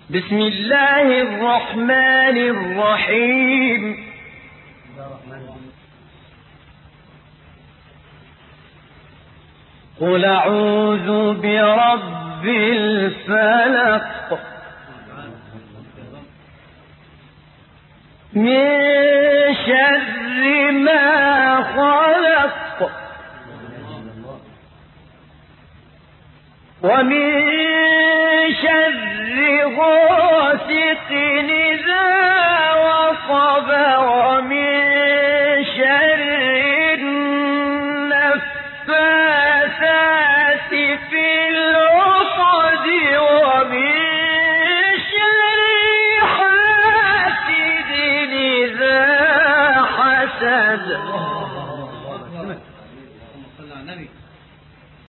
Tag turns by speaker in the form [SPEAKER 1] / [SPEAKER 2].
[SPEAKER 1] بسم الله الرحمن الرحيم قل أعوذ برب الفلق من شر ما خلق ومن شر غاسق إذا وقب ومن شر النفاثات في